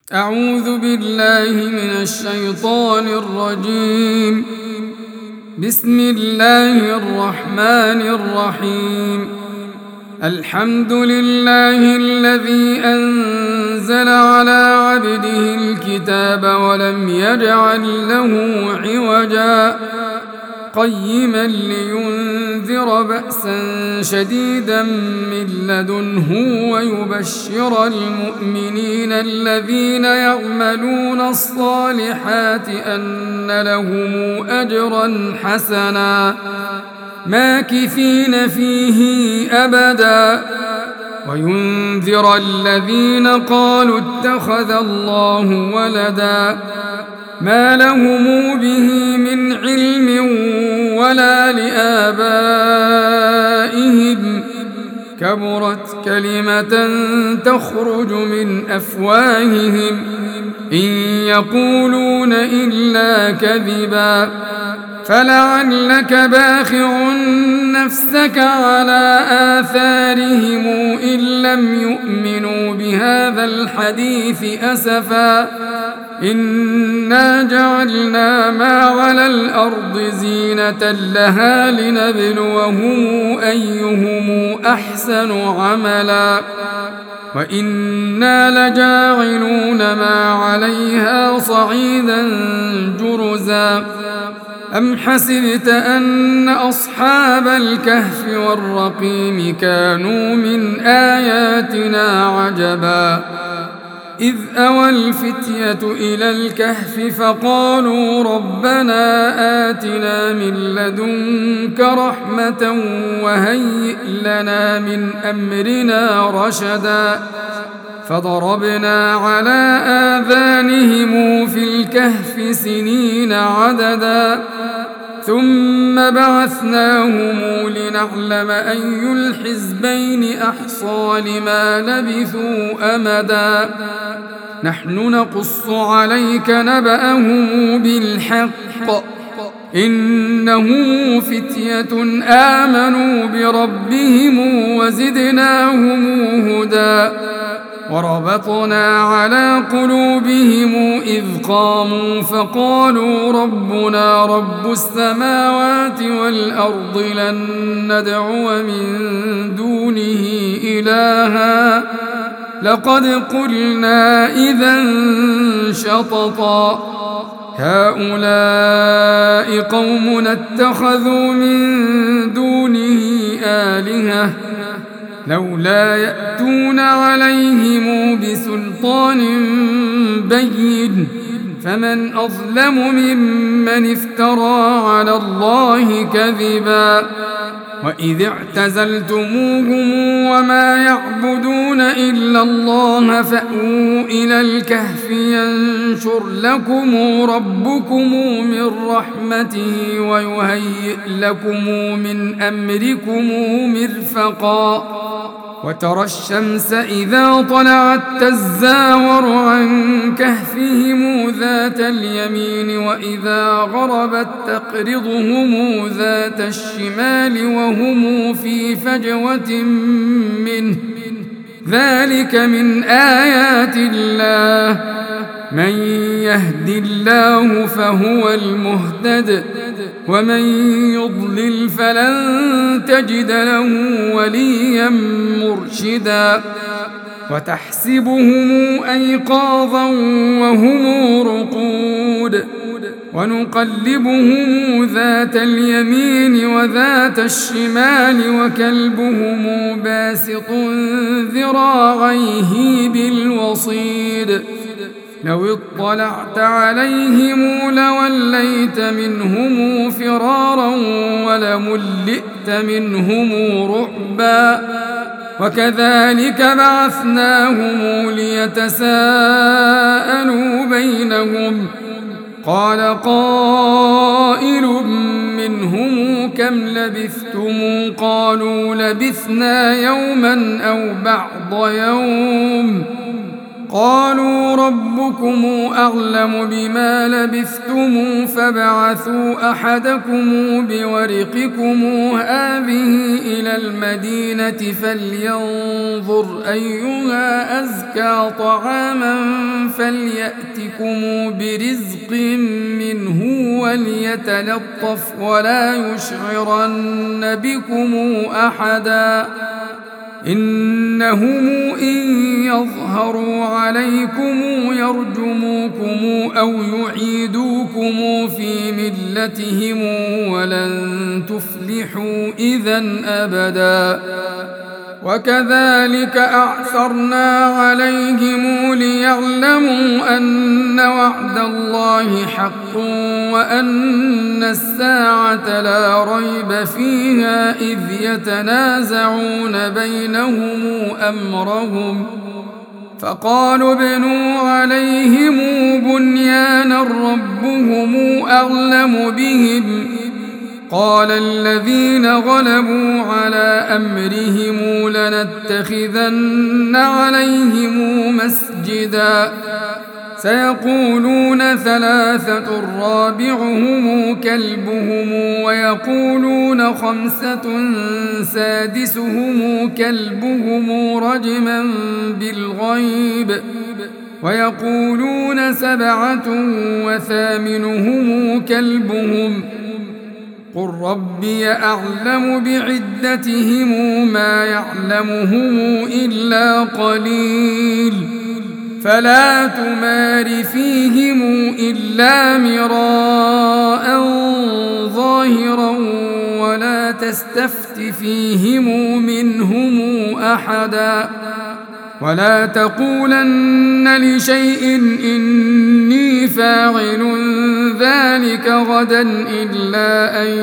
أعوذ بالله من الشيطان الرجيم. بسم الله الرحمن الرحيم. الحمد لله الذي أنزل على عبده الكتاب ولم يجعل له عوجا قيما لينذر بأسا شديدا من لدنه ويبشر المؤمنين الذين يعملون الصالحات أن لهم أجرا حسنا ماكثين فيه أبدا وينذر الذين قالوا اتخذ الله ولدا ما لهم به من علم ولا لآبائهم كبرت كلمة تخرج من أفواههم إن يقولون إلا كذبا فلعلك باخع نفسك على آثارهم إن لم يؤمنوا بهذا الحديث أسفا إنا جعلنا ما على الأرض زينة لها لنبلوهم أيهم أحسن عملا وإنا لجاعلون ما عليها صعيدا جرزا أم حسبت أن أصحاب الكهف والرقيم كانوا من آياتنا عجبا إذ أوى الفتية إلى الكهف فقالوا ربنا آتنا من لدنك رحمة وهيئ لنا من أمرنا رشدا فضربنا على آذانهم في الكهف سنين عددا ثم بعثناهم لنعلم أي الحزبين أحصى لما لبثوا أمدا نحن نقص عليك نبأهم بالحق إنهم فتية آمنوا بربهم وزدناهم هدى وربطنا على قلوبهم إذ قاموا فقالوا ربنا رب السماوات والأرض لن ندعو من دونه إلها لقد قلنا إذا شططا هؤلاء قوم اتخذوا من دونه آلهة لولا يأتون عليهم بسلطان بين فمن أظلم ممن افترى على الله كذبا وإذ اعتزلتموهم وما يعبدون إلا الله فأووا إلى الكهف ينشر لكم ربكم من رحمته ويهيئ لكم من أمركم مرفقا وترى الشمس إذا طلعت تزاور عن كهفهم ذات اليمين وإذا غربت تقرضهم ذات الشمال وهم في فجوة منه ذلك من آيات الله من يهد الله فهو المهتد ومن يضلل فلن تجد له وليا مرشدا وتحسبهم أيقاظا وهم رقود ونقلبهم ذات اليمين وذات الشمال وكلبهم باسط ذراعيه بالوصيد لو اطلعت عليهم لوليت منهم فرارا ولملئت منهم رعبا وكذلك بعثناهم ليتساءلوا بينهم قال قائل منهم كم لبثتم قالوا لبثنا يوما أو بعض يوم قالوا ربكم أعلم بما لبثتم فابعثوا أحدكم بورقكم هذه إلى المدينة فلينظر أيها أزكى طعاما فليأتكم برزق منه وليتلطف ولا يشعرن بكم أحدا إنهم إن يظهروا عليكم يرجموكم أو يعيدوكم في ملتهم ولن تفلحوا إذا أبدا وكذلك أعثرنا عليهم ليعلموا أن وعد الله حق وأن الساعة لا ريب فيها إذ يتنازعون بينهم أمرهم فقالوا ابنوا عليهم بنيانا ربهم أعلم بهم قال الذين غلبوا على أمرهم لنتخذن عليهم مسجدا سيقولون ثلاثة رابعهم كلبهم ويقولون خمسة سادسهم كلبهم رجما بالغيب ويقولون سبعة وثامنهم كلبهم قل ربي أعلم بعدتهم ما يعلمهم إلا قليل فلا تمار فيهم إلا مراء ظاهرا ولا تستفت فيهم منهم أحدا ولا تقولن لشيء إني فاعل ذلك غدا إلا أن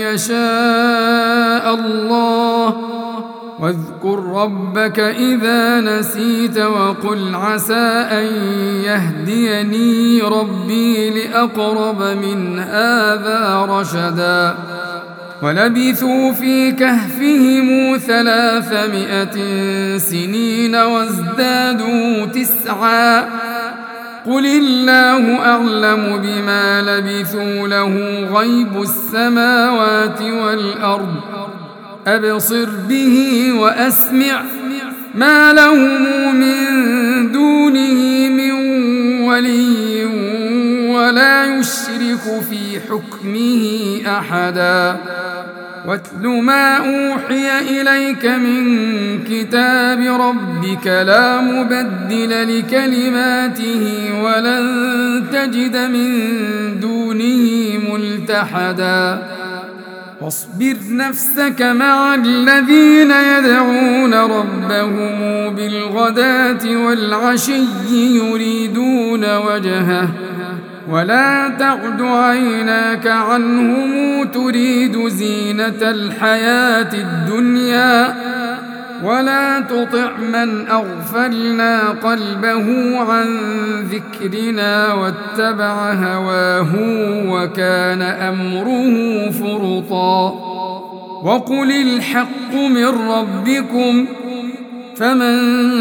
يشاء الله واذكر ربك إذا نسيت وقل عسى أن يهديني ربي لأقرب من هذا رشدا ولبثوا في كهفهم 300 سنين وازدادوا 9 قل الله أعلم بما لبثوا له غيب السماوات والأرض أبصر به وأسمع ما لهم من دونه من ولي ولا يشرك في حكمه أحدا واتل ما أوحي إليك من كتاب ربك لا مبدل لكلماته ولن تجد من دونه ملتحدا واصبر نفسك مع الذين يدعون ربهم بالغداة والعشي يريدون وجهه ولا تعد عيناك عنهم تريد زينة الحياة الدنيا ولا تطع من أغفلنا قلبه عن ذكرنا واتبع هواه وكان أمره فرطا وقل الحق من ربكم فمن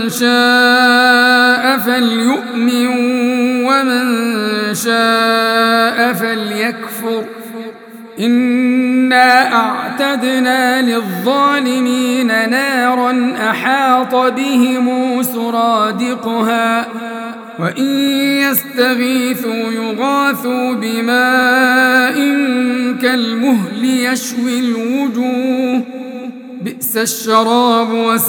شاء فليؤمن ومن شاء فليكفر إنا أعتدنا للظالمين نارا أحاط بهم سرادقها وإن يستغيثوا يغاثوا بماء كالمهل يشوي الوجوه بئس الشراب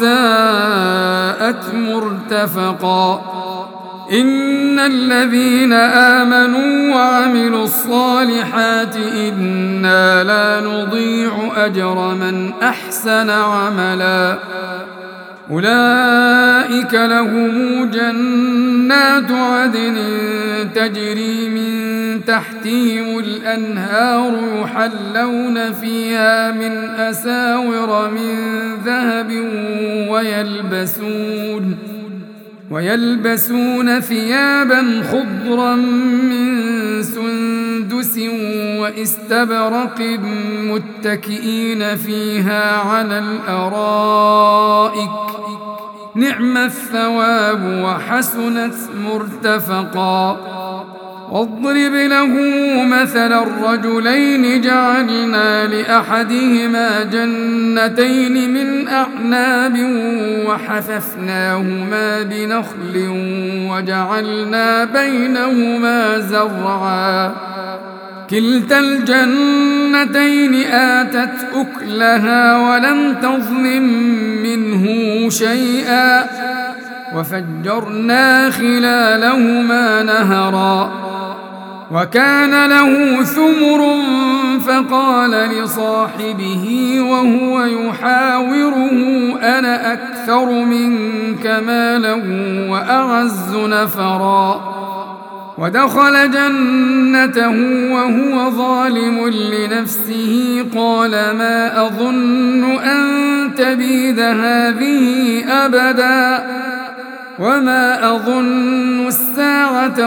وساءت مرتفقا إن الذين آمنوا وعملوا الصالحات إنا لا نضيع أجر من أحسن عملا أولئك لهم جنات عدن تجري من تحتهم الأنهار يحلون فيها من أساور من ذهب ويلبسون ثيابا خضرا من سندس واستبرق متكئين فيها على الأرائك نعم الثواب وحسنت مرتفقا. واضرب له مثل الرجلين جعلنا لأحدهما جنتين من أعناب وحففناهما بنخل وجعلنا بينهما زرعا كلتا الجنتين آتت أكلها ولم تظلم منه شيئا وفجرنا خلالهما نهرا وكان له ثمر فقال لصاحبه وهو يحاوره أنا أكثر منك مالا وأعز نفرا ودخل جنته وهو ظالم لنفسه قال ما أظن أن تبيد هذه أبدا وما أظن الساعة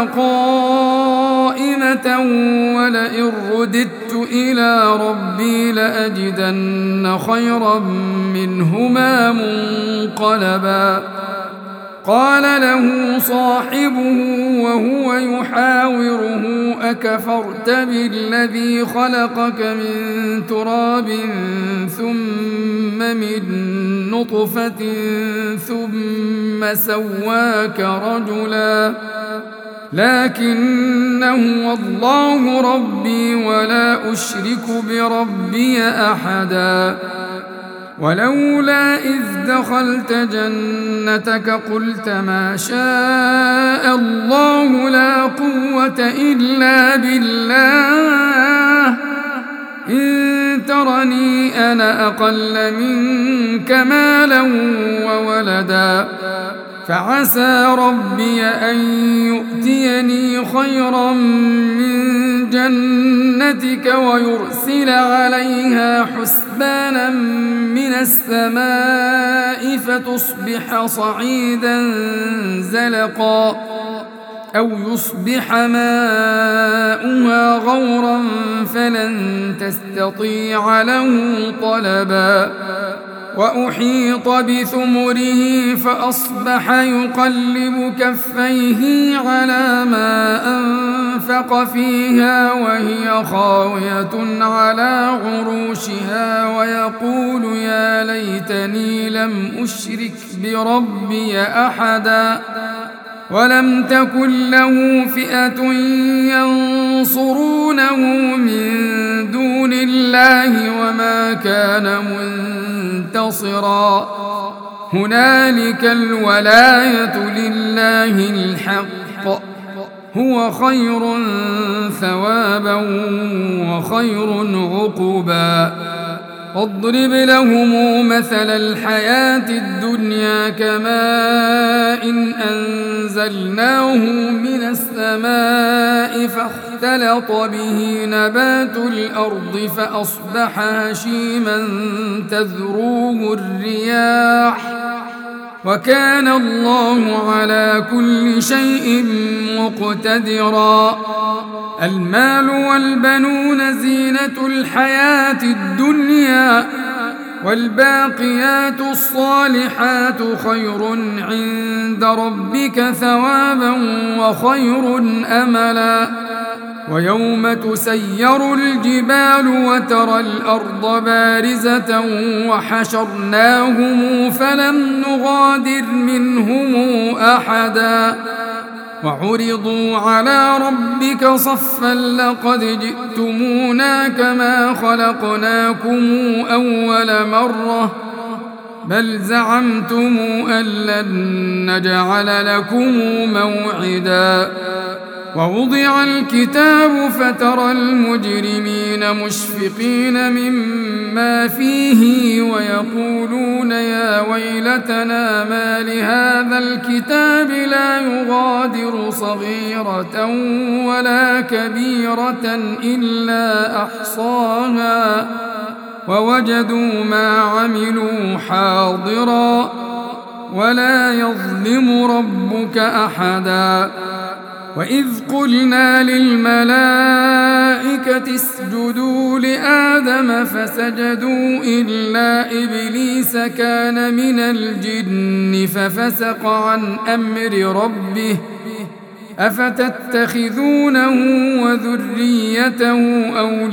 قائمة ولئن رددت إلى ربي لأجدن خيرا منهما منقلبا. قال له صاحبه وهو يحاوره أكفرت بالذي خلقك من تراب ثم من نطفة ثم سواك رجلا لكن هو الله ربي ولا أشرك بربي أحدا. ولولا إذ دخلت جنتك قلت ما شاء الله لا قوة إلا بالله إن ترني أنا أقل منك مالا وولدا فعسى ربي أن يؤتيني خيرا من جنتك ويرسل عليها حسبانا من السماء فتصبح صعيدا زلقا أو يصبح ماؤها غورا فلن تستطيع له طلبا. وأحيط بثمره فأصبح يقلب كفيه على ما أنفق فيها وهي خاوية على عروشها ويقول يا ليتني لم أشرك بربي أحدا ولم تكن له فئة ينصرونه من دون الله وما كان منتصرا. هنالك الولاية لله الحق هو خير ثوابا وخير عقبا. واضرب لهم مثل الحياة الدنيا كماء أنزلناه من السماء فاختلط به نبات الأرض فأصبح هشيما تذروه الرياح وكان الله على كل شيء مقتدرا. المال والبنون زينة الحياة الدنيا والباقيات الصالحات خير عند ربك ثوابا وخير أملا. ويوم تسير الجبال وترى الأرض بارزة وحشرناهم فلم نغادر منهم أحدا وعرضوا على ربك صفا لقد جئتمونا كما خلقناكم أول مرة بل زعمتم أن لن نجعل لكم موعدا. ووضع الكتاب فترى المجرمين مشفقين مما فيه ويقولون يا ويلتنا ما لهذا الكتاب لا يغادر صغيرة ولا كبيرة إلا أحصاها ووجدوا ما عملوا حاضرا ولا يظلم ربك أحدا. وإذ قلنا للملائكة الملائكة اسجدوا لآدم فسجدوا إلا إبليس كان من الجن ففسق عن أمر ربه أفتتخذونه وذريته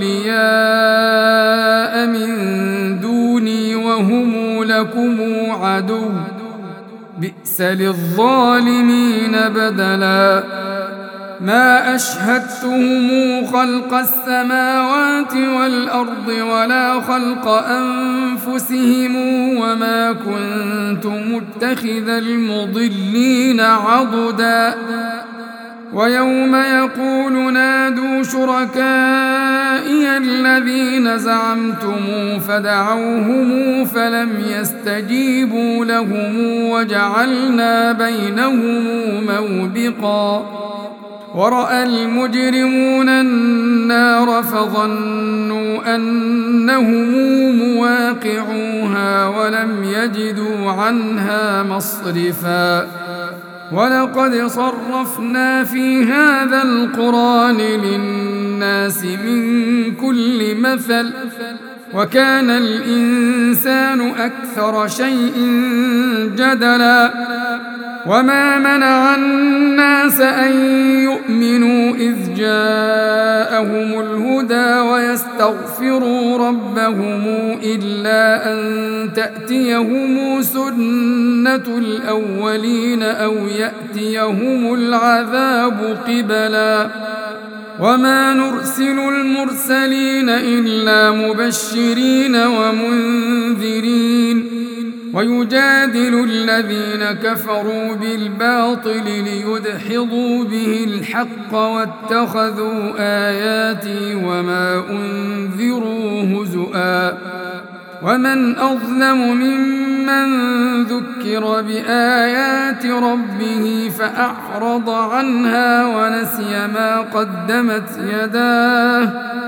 أولياء من دوني وهم لكم عدو بئس للظالمين بدلا ما أشهدتهم خلق السماوات والأرض ولا خلق أنفسهم وما كنت متخذ المضلين عضدا ويوم يقول نادوا شركائي الذين زعمتم فدعوهم فلم يستجيبوا لهم وجعلنا بينهم موبقا ورأى المجرمون النار فظنوا أنهم مواقعوها ولم يجدوا عنها مصرفا ولقد صرفنا في هذا القرآن للناس من كل مثل وكان الإنسان أكثر شيء جدلا وما منع الناس أن يؤمنوا إذ جاءهم الهدى ويستغفروا ربهم إلا أن تأتيهم سنة الأولين أو يأتيهم العذاب قبلا وما نرسل المرسلين إلا مبشرين ومنذرين ويجادل الذين كفروا بالباطل ليدحضوا به الحق واتخذوا آياتي وما أنذروا هزؤا ومن أظلم ممن ذكر بآيات ربه فأعرض عنها ونسي ما قدمت يداه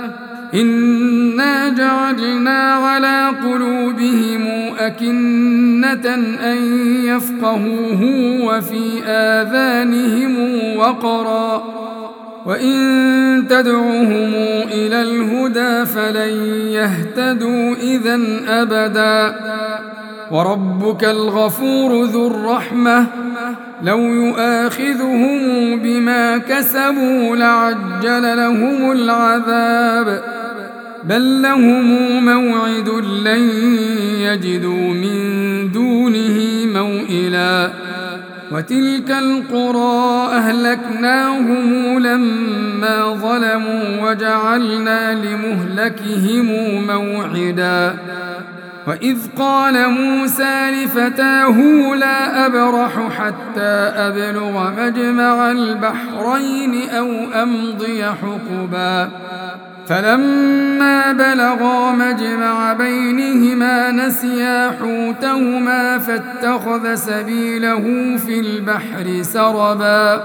إنا جعلنا على قلوبهم أكنة أن يفقهوه وفي آذانهم وقرا وإن تدعوهم إلى الهدى فلن يهتدوا إذن أبدا وربك الغفور ذو الرحمة لو يؤاخذهم بما كسبوا لعجل لهم العذاب بل لهم موعد لن يجدوا من دونه موئلا وتلك القرى أهلكناهم لما ظلموا وجعلنا لمهلكهم موعدا وإذ قال موسى لفتاه لا أبرح حتى أبلغ مجمع البحرين أو أمضي حقبا فلما بلغا مجمع بينهما نسيا حوتهما فاتخذ سبيله في البحر سربا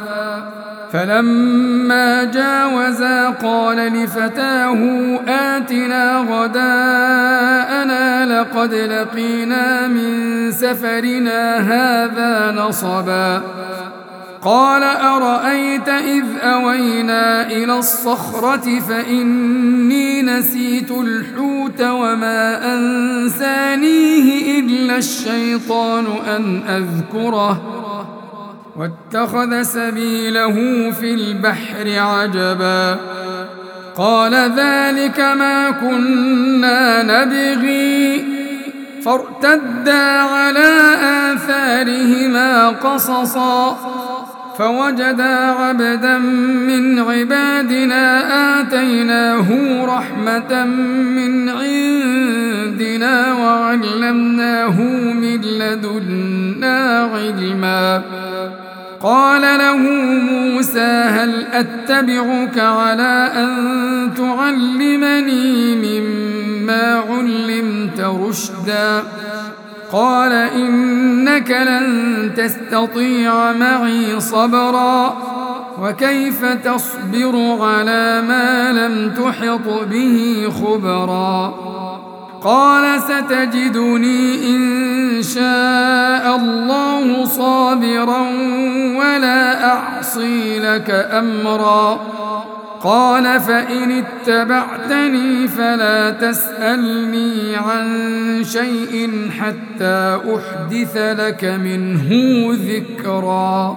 فلما جاوزا قال لفتاه آتنا غداءنا لقد لقينا من سفرنا هذا نصبا قال أرأيت إذ أوينا إلى الصخرة فإني نسيت الحوت وما أنسانيه إلا الشيطان أن أذكره واتخذ سبيله في البحر عجبا قال ذلك ما كنا نبغي فارتدا على آثارهما قصصا فوجدا عبدا من عبادنا آتيناه رحمة من عندنا وعلمناه من لدنا علما قال له موسى هل أتبعك على أن تعلمني مما علمت رشدا قال إنك لن تستطيع معي صبرا وكيف تصبر على ما لم تحط به خبرا قال ستجدني إن شاء الله صابرا ولا أعصي لك أمرا قال فإن اتبعتني فلا تسألني عن شيء حتى أحدث لك منه ذكرا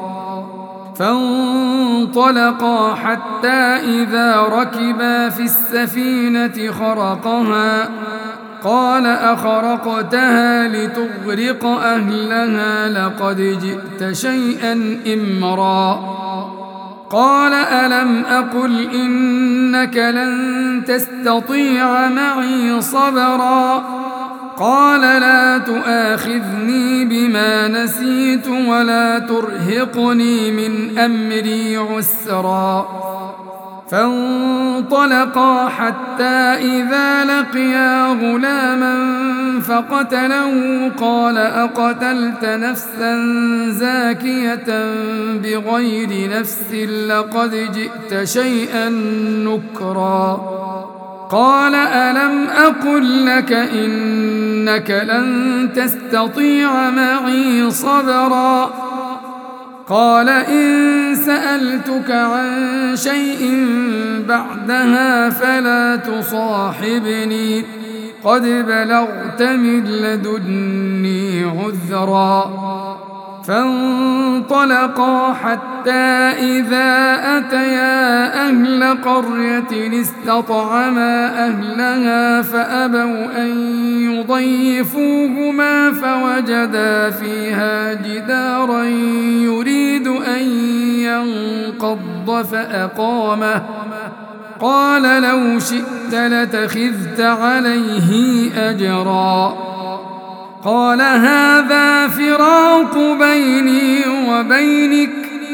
فانطلقا حتى إذا ركبا في السفينة خرقها قال أخرقتها لتغرق أهلها لقد جئت شيئا إمرا قال ألم أقل إنك لن تستطيع معي صبرا قال لا تؤاخذني بما نسيت ولا ترهقني من أمري عسرا فانطلقا حتى إذا لقيا غلاما فقتله قال أقتلت نفسا زاكية بغير نفس لقد جئت شيئا نكرا قال ألم أقل لك إنك لن تستطيع معي صبرا قال إن سألتك عن شيء بعدها فلا تصاحبني قد بلغت من لدني عذرا فانطلقا حتى إذا أتيا أهل قرية استطعما أهلها فأبوا أن يضيفوهما فوجدا فيها جدارا يريد أن ينقض فأقامه قال لو شئت لاتخذت عليه أجرا قال هذا فراق بيني وبينك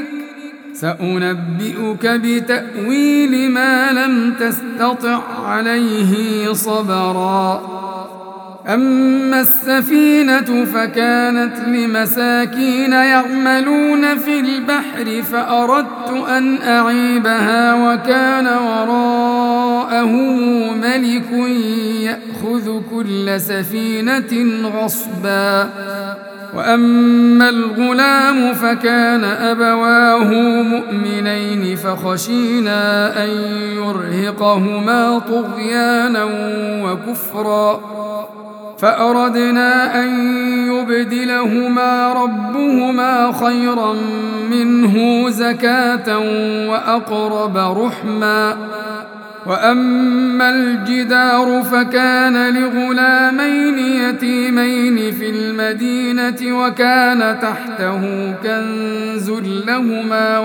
سأنبئك بتأويل ما لم تستطع عليه صبرا أما السفينة فكانت لمساكين يعملون في البحر فأردت أن أعيبها وكان وراءه ملك يأخذ كل سفينة غصبا وأما الغلام فكان أبواه مؤمنين فخشينا أن يرهقهما طغيانا وكفرا فأردنا أن يبدلهما ربهما خيرا منه زكاة وأقرب رحما وأما الجدار فكان لغلامين يتيمين في المدينة وكان تحته كنز لهما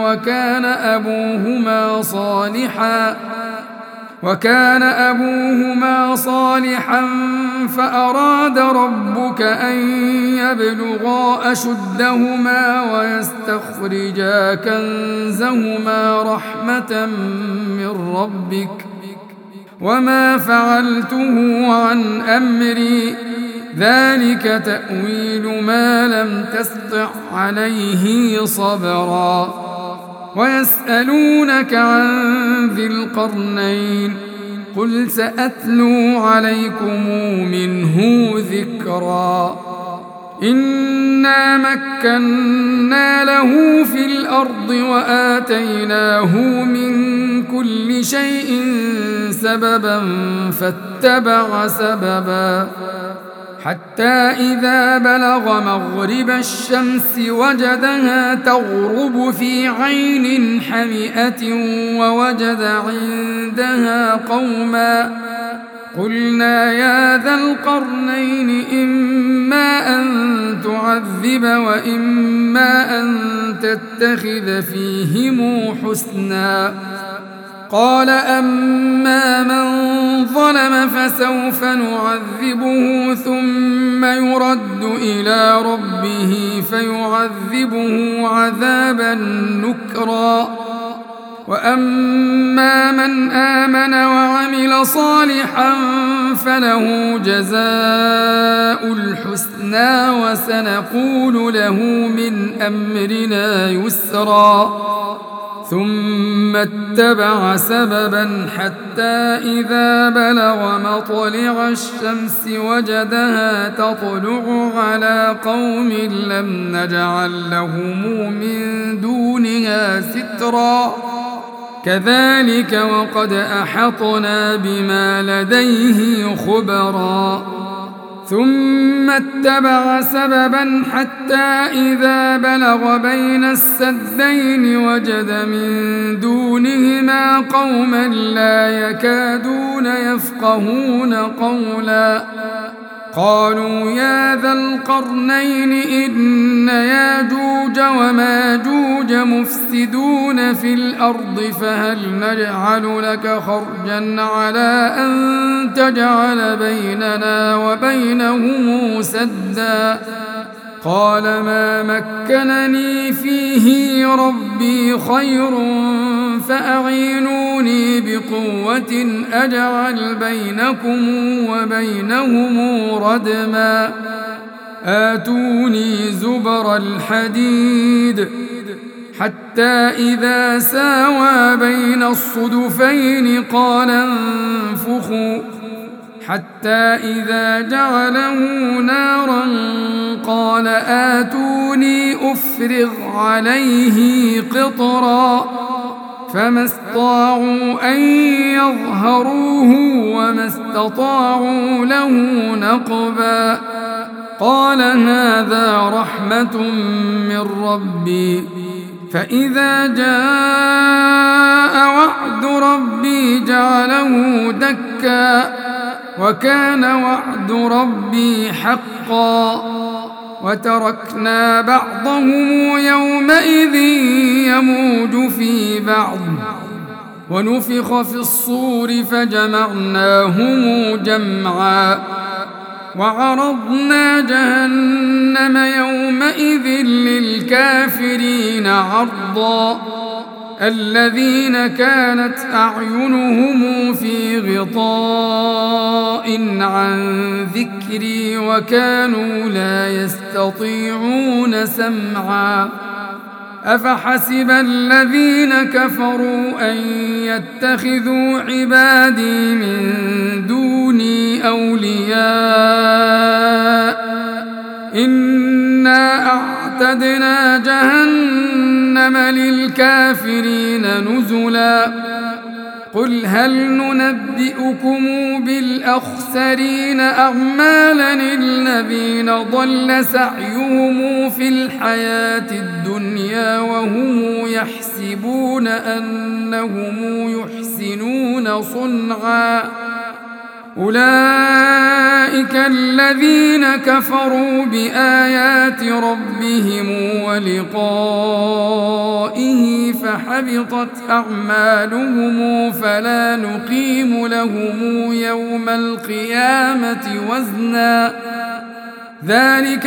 وكان أبوهما صالحا فأراد ربك أن يبلغا أشدهما ويستخرجا كنزهما رحمة من ربك وما فعلته عن أمري ذلك تأويل ما لم تستطع عليه صبرا ويسألونك عن ذي القرنين قل سأتلو عليكم منه ذكرا إنا مكنا له في الأرض وآتيناه من كل شيء سببا فاتبع سببا حتى إذا بلغ مغرب الشمس وجدها تغرب في عين حمئة ووجد عندها قوما قلنا يا ذا القرنين إما أن تعذب وإما أن تتخذ فيهم حسنا قال أما من ظلم فسوف نعذبه ثم يرد إلى ربه فيعذبه عذابا نكرا وأما من آمن وعمل صالحا فله جزاء الحسنى وسنقول له من أمرنا يسرا ثم اتبع سببا حتى إذا بلغ مطلع الشمس وجدها تطلع على قوم لم نجعل لهم من دونها سترا كذلك وقد أحطنا بما لديه خبرا ثم اتبع سببا حتى إذا بلغ بين السدين وجد من دونهما قوما لا يكادون يفقهون قولا قالوا يا ذا القرنين إن ياجوج وماجوج مفسدون في الأرض فهل نجعل لك خرجا على أن تجعل بيننا وبينهم سدا قال ما مكنني فيه ربي خير فأعينوني بقوة أجعل بينكم وبينهم ردما آتوني زبر الحديد حتى إذا ساوى بين الصدفين قال انفخوا حتى إذا جعله نارا قال آتوني أفرغ عليه قطرا فما استطاعوا أن يظهروه وما استطاعوا له نقبا قال هذا رحمة من ربي فإذا جاء وعد ربي جعله دكا وكان وعد ربي حقا وتركنا بعضهم يومئذ يموج في بعض ونفخ في الصور فجمعناهم جمعا وعرضنا جهنم يومئذ للكافرين عرضا الذين كانت أعينهم في غطاء عن ذكري وكانوا لا يستطيعون سمعا أفحسب الذين كفروا أن يتخذوا عبادي من دوني أولياء إنا أعتدنا جهنم للكافرين نزلا قل هل ننبئكم بالأخسرين أعمالا الذين ضل سعيهم في الحياة الدنيا وهم يحسبون أنهم يحسنون صنعا أولئك الذين كفروا بآيات ربهم ولقائه فحبطت أعمالهم فلا نقيم لهم يوم القيامة وزنا ذلك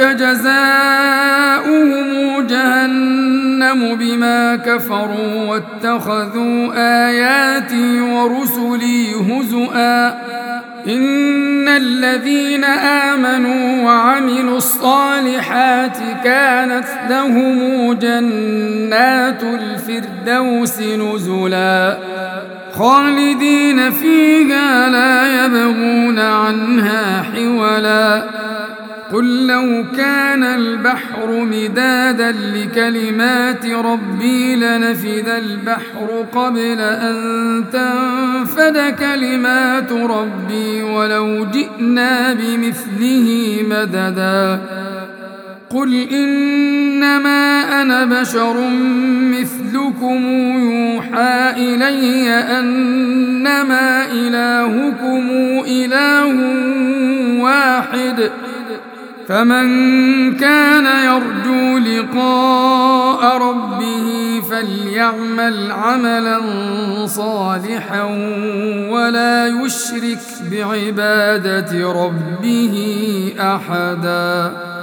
جزاؤهم جهنم بما كفروا واتخذوا آياتي ورسلي هزؤا إن الذين آمنوا وعملوا الصالحات كانت لهم جنات الفردوس نزلا خالدين فيها لا يبغون عنها حولا قل لو كان البحر مدادا لكلمات ربي لنفد البحر قبل أن تنفد كلمات ربي ولو جئنا بمثله مددا قل إنما أنا بشر مثلكم يوحى إلي أنما إلهكم إله واحد فمن كان يرجو لقاء ربه فليعمل عملا صالحا ولا يشرك بعبادة ربه أحدا.